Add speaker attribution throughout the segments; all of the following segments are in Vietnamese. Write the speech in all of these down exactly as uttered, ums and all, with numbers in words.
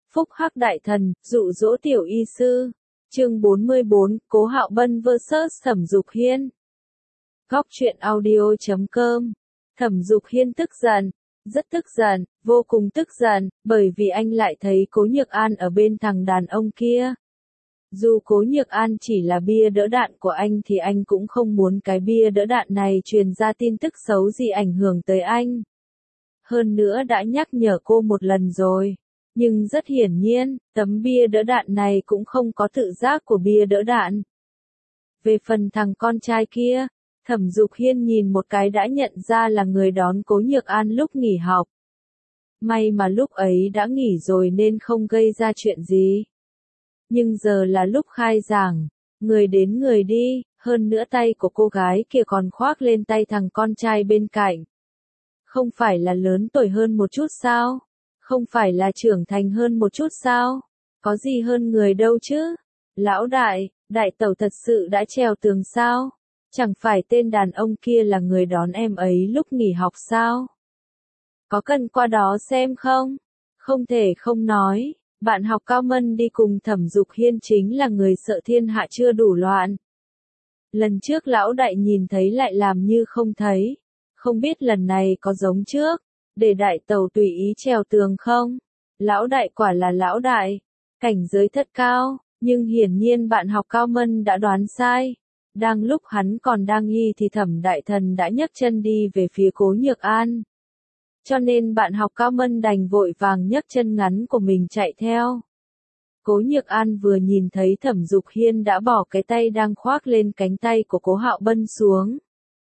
Speaker 1: Phúc Hắc Đại Thần, dụ dỗ tiểu y sư. Chương bốn mươi bốn, Cố Hạo Bân versus Thẩm Dục Hiên. Góc truyện audio chấm com. Thẩm Dục Hiên tức giận, rất tức giận, vô cùng tức giận, bởi vì anh lại thấy Cố Nhược An ở bên thằng đàn ông kia. Dù Cố Nhược An chỉ là bia đỡ đạn của anh thì anh cũng không muốn cái bia đỡ đạn này truyền ra tin tức xấu gì ảnh hưởng tới anh. Hơn nữa đã nhắc nhở cô một lần rồi. Nhưng rất hiển nhiên, tấm bia đỡ đạn này cũng không có tự giác của bia đỡ đạn. Về phần thằng con trai kia, Thẩm Dục Hiên nhìn một cái đã nhận ra là người đón Cố Nhược An lúc nghỉ học. May mà lúc ấy đã nghỉ rồi nên không gây ra chuyện gì. Nhưng giờ là lúc khai giảng, người đến người đi, hơn nữa tay của cô gái kia còn khoác lên tay thằng con trai bên cạnh. Không phải là lớn tuổi hơn một chút sao? Không phải là trưởng thành hơn một chút sao? Có gì hơn người đâu chứ? Lão đại, đại tẩu thật sự đã trèo tường sao? Chẳng phải tên đàn ông kia là người đón em ấy lúc nghỉ học sao? Có cần qua đó xem không? Không thể không nói, bạn học Cao Mân đi cùng Thẩm Dục Hiên chính là người sợ thiên hạ chưa đủ loạn. Lần trước lão đại nhìn thấy lại làm như không thấy, không biết lần này có giống trước. Để đại tẩu tùy ý trèo tường không? Lão đại quả là lão đại, cảnh giới thật cao, nhưng hiển nhiên bạn học Cao Mân đã đoán sai. Đang lúc hắn còn đang nghi thì Thẩm Đại Thần đã nhấc chân đi về phía Cố Nhược An. Cho nên bạn học Cao Mân đành vội vàng nhấc chân ngắn của mình chạy theo. Cố Nhược An vừa nhìn thấy Thẩm Dục Hiên đã bỏ cái tay đang khoác lên cánh tay của Cố Hạo Bân xuống.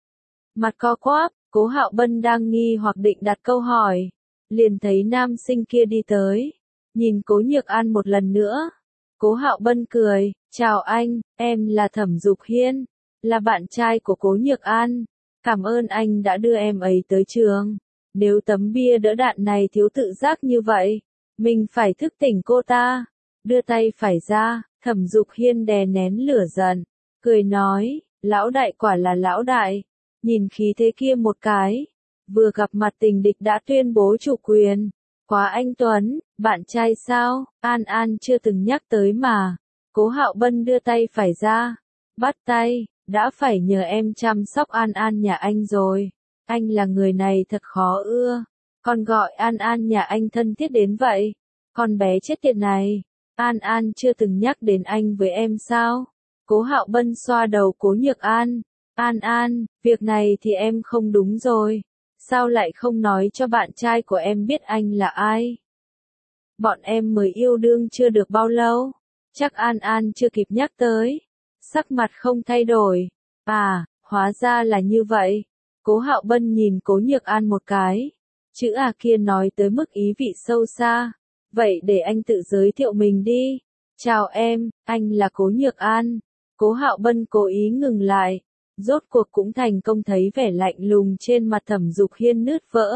Speaker 1: Mặt co quắp. Cố Hạo Bân đang nghi hoặc định đặt câu hỏi, liền thấy nam sinh kia đi tới, nhìn Cố Nhược An một lần nữa. Cố Hạo Bân cười, chào anh, em là Thẩm Dục Hiên, là bạn trai của Cố Nhược An, cảm ơn anh đã đưa em ấy tới trường. Nếu tấm bia đỡ đạn này thiếu tự giác như vậy, mình phải thức tỉnh cô ta. Đưa tay phải ra, Thẩm Dục Hiên đè nén lửa giận, cười nói, lão đại quả là lão đại. Nhìn khí thế kia một cái, vừa gặp mặt tình địch đã tuyên bố chủ quyền, quá anh Tuấn, bạn trai sao, An An chưa từng nhắc tới mà. Cố Hạo Bân đưa tay phải ra, bắt tay, đã phải nhờ em chăm sóc An An nhà anh rồi, anh là người này thật khó ưa, còn gọi An An nhà anh thân thiết đến vậy, con bé chết tiệt này, An An chưa từng nhắc đến anh với em sao. Cố Hạo Bân xoa đầu Cố Nhược An. An An, việc này thì em không đúng rồi. Sao lại không nói cho bạn trai của em biết anh là ai? Bọn em mới yêu đương chưa được bao lâu. Chắc An An chưa kịp nhắc tới. Sắc mặt không thay đổi. À, hóa ra là như vậy. Cố Hạo Bân nhìn Cố Nhược An một cái. Chữ à kia nói tới mức ý vị sâu xa. Vậy để anh tự giới thiệu mình đi. Chào em, anh là Cố Nhược An. Cố Hạo Bân cố ý ngừng lại. Rốt cuộc cũng thành công thấy vẻ lạnh lùng trên mặt Thẩm Dục Hiên nứt vỡ.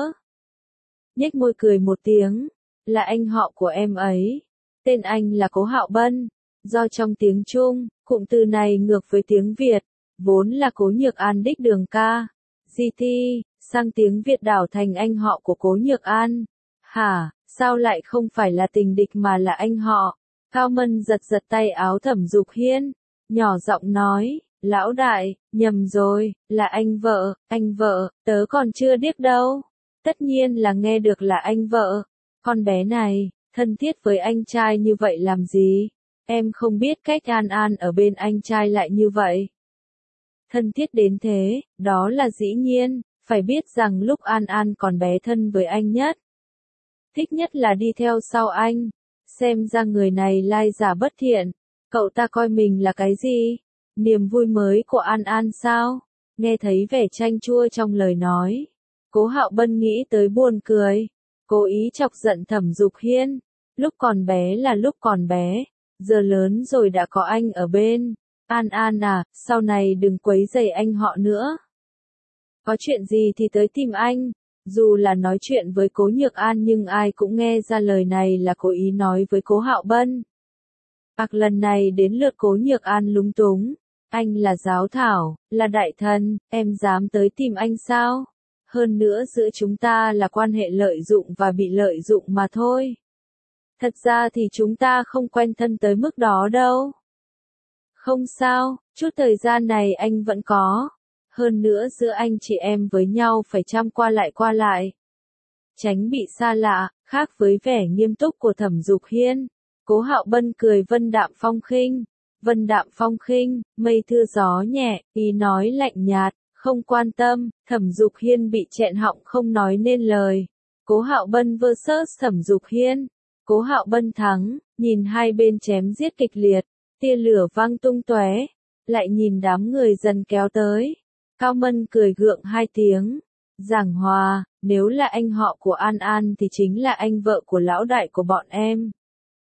Speaker 1: Nhếch môi cười một tiếng, là anh họ của em ấy. Tên anh là Cố Hạo Bân. Do trong tiếng Trung, cụm từ này ngược với tiếng Việt, vốn là Cố Nhược An đích đường ca. giê tê, sang tiếng Việt đảo thành anh họ của Cố Nhược An. Hả, sao lại không phải là tình địch mà là anh họ? Cao Mân giật giật tay áo Thẩm Dục Hiên, nhỏ giọng nói. Lão đại, nhầm rồi, là anh vợ, anh vợ, tớ còn chưa điếc đâu. Tất nhiên là nghe được là anh vợ. Con bé này, thân thiết với anh trai như vậy làm gì? Em không biết cách An An ở bên anh trai lại như vậy. Thân thiết đến thế, đó là dĩ nhiên, phải biết rằng lúc An An còn bé thân với anh nhất. Thích nhất là đi theo sau anh. Xem ra người này lai giả bất thiện. Cậu ta coi mình là cái gì? Niềm vui mới của An An sao? Nghe thấy vẻ chanh chua trong lời nói. Cố Hạo Bân nghĩ tới buồn cười. Cố ý chọc giận Thẩm Dục Hiên. Lúc còn bé là lúc còn bé. Giờ lớn rồi đã có anh ở bên. An An à, sau này đừng quấy rầy anh họ nữa. Có chuyện gì thì tới tìm anh. Dù là nói chuyện với Cố Nhược An nhưng ai cũng nghe ra lời này là cố ý nói với Cố Hạo Bân. Ặc lần này đến lượt Cố Nhược An lúng túng. Anh là giáo thảo, là đại thần, em dám tới tìm anh sao? Hơn nữa giữa chúng ta là quan hệ lợi dụng và bị lợi dụng mà thôi. Thật ra thì chúng ta không quen thân tới mức đó đâu. Không sao, chút thời gian này anh vẫn có. Hơn nữa giữa anh chị em với nhau phải chăm qua lại qua lại. Tránh bị xa lạ, khác với vẻ nghiêm túc của Thẩm Dục Hiên. Cố Hạo Bân cười vân đạm phong khinh. Vân đạm phong khinh, mây thưa gió nhẹ, ý nói lạnh nhạt, không quan tâm. Thẩm Dục Hiên bị nghẹn họng không nói nên lời. Cố Hạo Bân versus Thẩm Dục Hiên. Cố Hạo Bân thắng, nhìn hai bên chém giết kịch liệt, tia lửa vang tung tóe, lại nhìn đám người dần kéo tới. Cao Mân cười gượng hai tiếng, giảng hòa, nếu là anh họ của An An thì chính là anh vợ của lão đại của bọn em.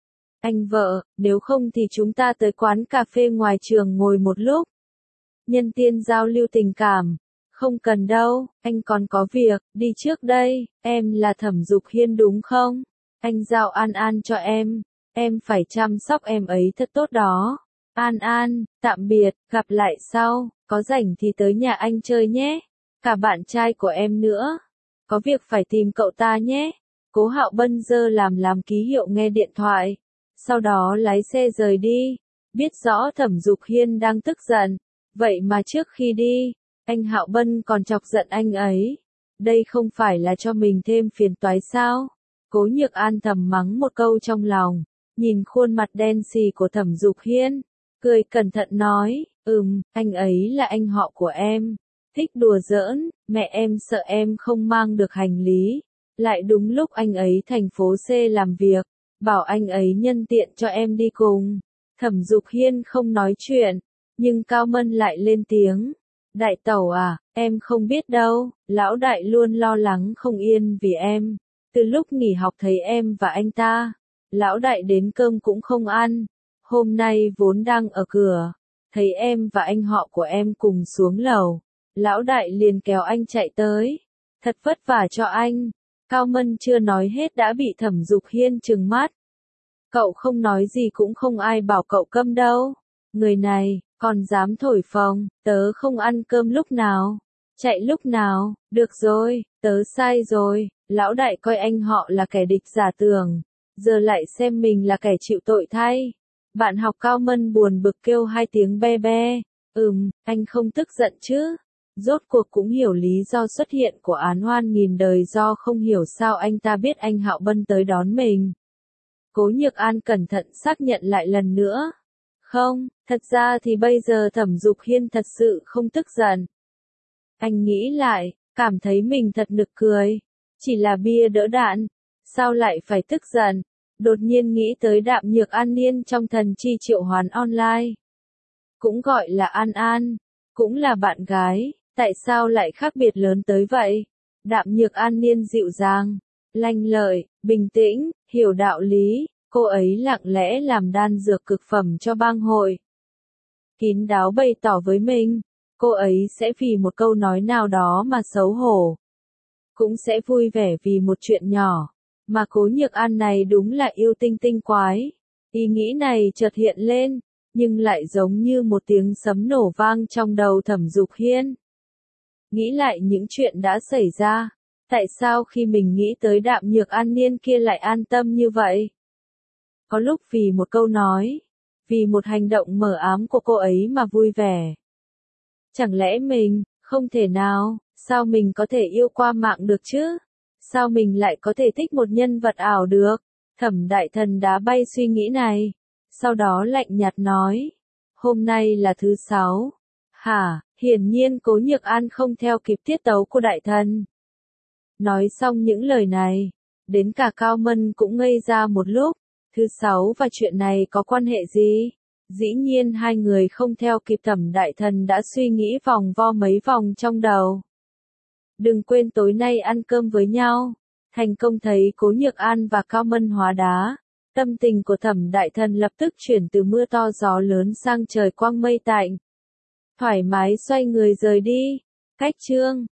Speaker 1: Anh vợ, nếu không thì chúng ta tới quán cà phê ngoài trường ngồi một lúc. Nhân tiên giao lưu tình cảm. Không cần đâu, anh còn có việc, đi trước đây, em là Thẩm Dục Hiên đúng không? Anh giao An An cho em, em phải chăm sóc em ấy thật tốt đó. An An, tạm biệt, gặp lại sau, có rảnh thì tới nhà anh chơi nhé. Cả bạn trai của em nữa. Có việc phải tìm cậu ta nhé. Cố Hạo Bân giơ làm làm ký hiệu nghe điện thoại. Sau đó lái xe rời đi. Biết rõ Thẩm Dục Hiên đang tức giận. Vậy mà trước khi đi, anh Hạo Bân còn chọc giận anh ấy. Đây không phải là cho mình thêm phiền toái sao? Cố Nhược An thầm mắng một câu trong lòng. Nhìn khuôn mặt đen xì của Thẩm Dục Hiên. Cười cẩn thận nói, ừm, anh ấy là anh họ của em. Thích đùa giỡn, mẹ em sợ em không mang được hành lý. Lại đúng lúc anh ấy thành phố C làm việc. Bảo anh ấy nhân tiện cho em đi cùng. Thẩm Dục Hiên không nói chuyện. Nhưng Cao Mân lại lên tiếng. Đại tẩu à, em không biết đâu, lão đại luôn lo lắng không yên vì em. Từ lúc nghỉ học thấy em và anh ta, lão đại đến cơm cũng không ăn. Hôm nay vốn đang ở cửa, thấy em và anh họ của em cùng xuống lầu. Lão đại liền kéo anh chạy tới. Thật vất vả cho anh. Cao Mân chưa nói hết đã bị Thẩm Dục Hiên trừng mắt. Cậu không nói gì cũng không ai bảo cậu câm đâu. Người này, còn dám thổi phồng, tớ không ăn cơm lúc nào, chạy lúc nào, được rồi, tớ sai rồi, lão đại coi anh họ là kẻ địch giả tưởng, giờ lại xem mình là kẻ chịu tội thay. Bạn học Cao Mân buồn bực kêu hai tiếng be be, ừm, anh không tức giận chứ, rốt cuộc cũng hiểu lý do xuất hiện của Án Hoan nghìn đời do không hiểu sao anh ta biết anh Hạo Bân tới đón mình. Cố Nhược An cẩn thận xác nhận lại lần nữa. Không, thật ra thì bây giờ Thẩm Dục Hiên thật sự không tức giận. Anh nghĩ lại, cảm thấy mình thật nực cười. Chỉ là bia đỡ đạn, sao lại phải tức giận? Đột nhiên nghĩ tới Đạm Nhược An Niên trong Thần Chi Triệu Hoán Online. Cũng gọi là An An, cũng là bạn gái, tại sao lại khác biệt lớn tới vậy? Đạm Nhược An Niên dịu dàng, lanh lợi, bình tĩnh, hiểu đạo lý. Cô ấy lặng lẽ làm đan dược cực phẩm cho bang hội. Kín đáo bày tỏ với mình, cô ấy sẽ vì một câu nói nào đó mà xấu hổ. Cũng sẽ vui vẻ vì một chuyện nhỏ. Mà Cố Nhược An này đúng là yêu tinh tinh quái. Ý nghĩ này chợt hiện lên, nhưng lại giống như một tiếng sấm nổ vang trong đầu Thẩm Dục Hiên. Nghĩ lại những chuyện đã xảy ra. Tại sao khi mình nghĩ tới Đạm Nhược An Niên kia lại an tâm như vậy? Có lúc vì một câu nói, vì một hành động mờ ám của cô ấy mà vui vẻ. Chẳng lẽ mình, không thể nào, sao mình có thể yêu qua mạng được chứ? Sao mình lại có thể thích một nhân vật ảo được? Thẩm Đại Thần đá bay suy nghĩ này. Sau đó lạnh nhạt nói. Hôm nay là thứ sáu. Hả, hiển nhiên Cố Nhược An không theo kịp tiết tấu của Đại Thần. Nói xong những lời này, đến cả Cao Mân cũng ngây ra một lúc. Thứ sáu và chuyện này có quan hệ gì? Dĩ nhiên hai người không theo kịp Thẩm Đại Thần đã suy nghĩ vòng vo mấy vòng trong đầu. Đừng quên tối nay ăn cơm với nhau. Thành công thấy Cố Nhược An và Cao Mân hóa đá. Tâm tình của Thẩm Đại Thần lập tức chuyển từ mưa to gió lớn sang trời quang mây tạnh. Thoải mái xoay người rời đi. Cách chương.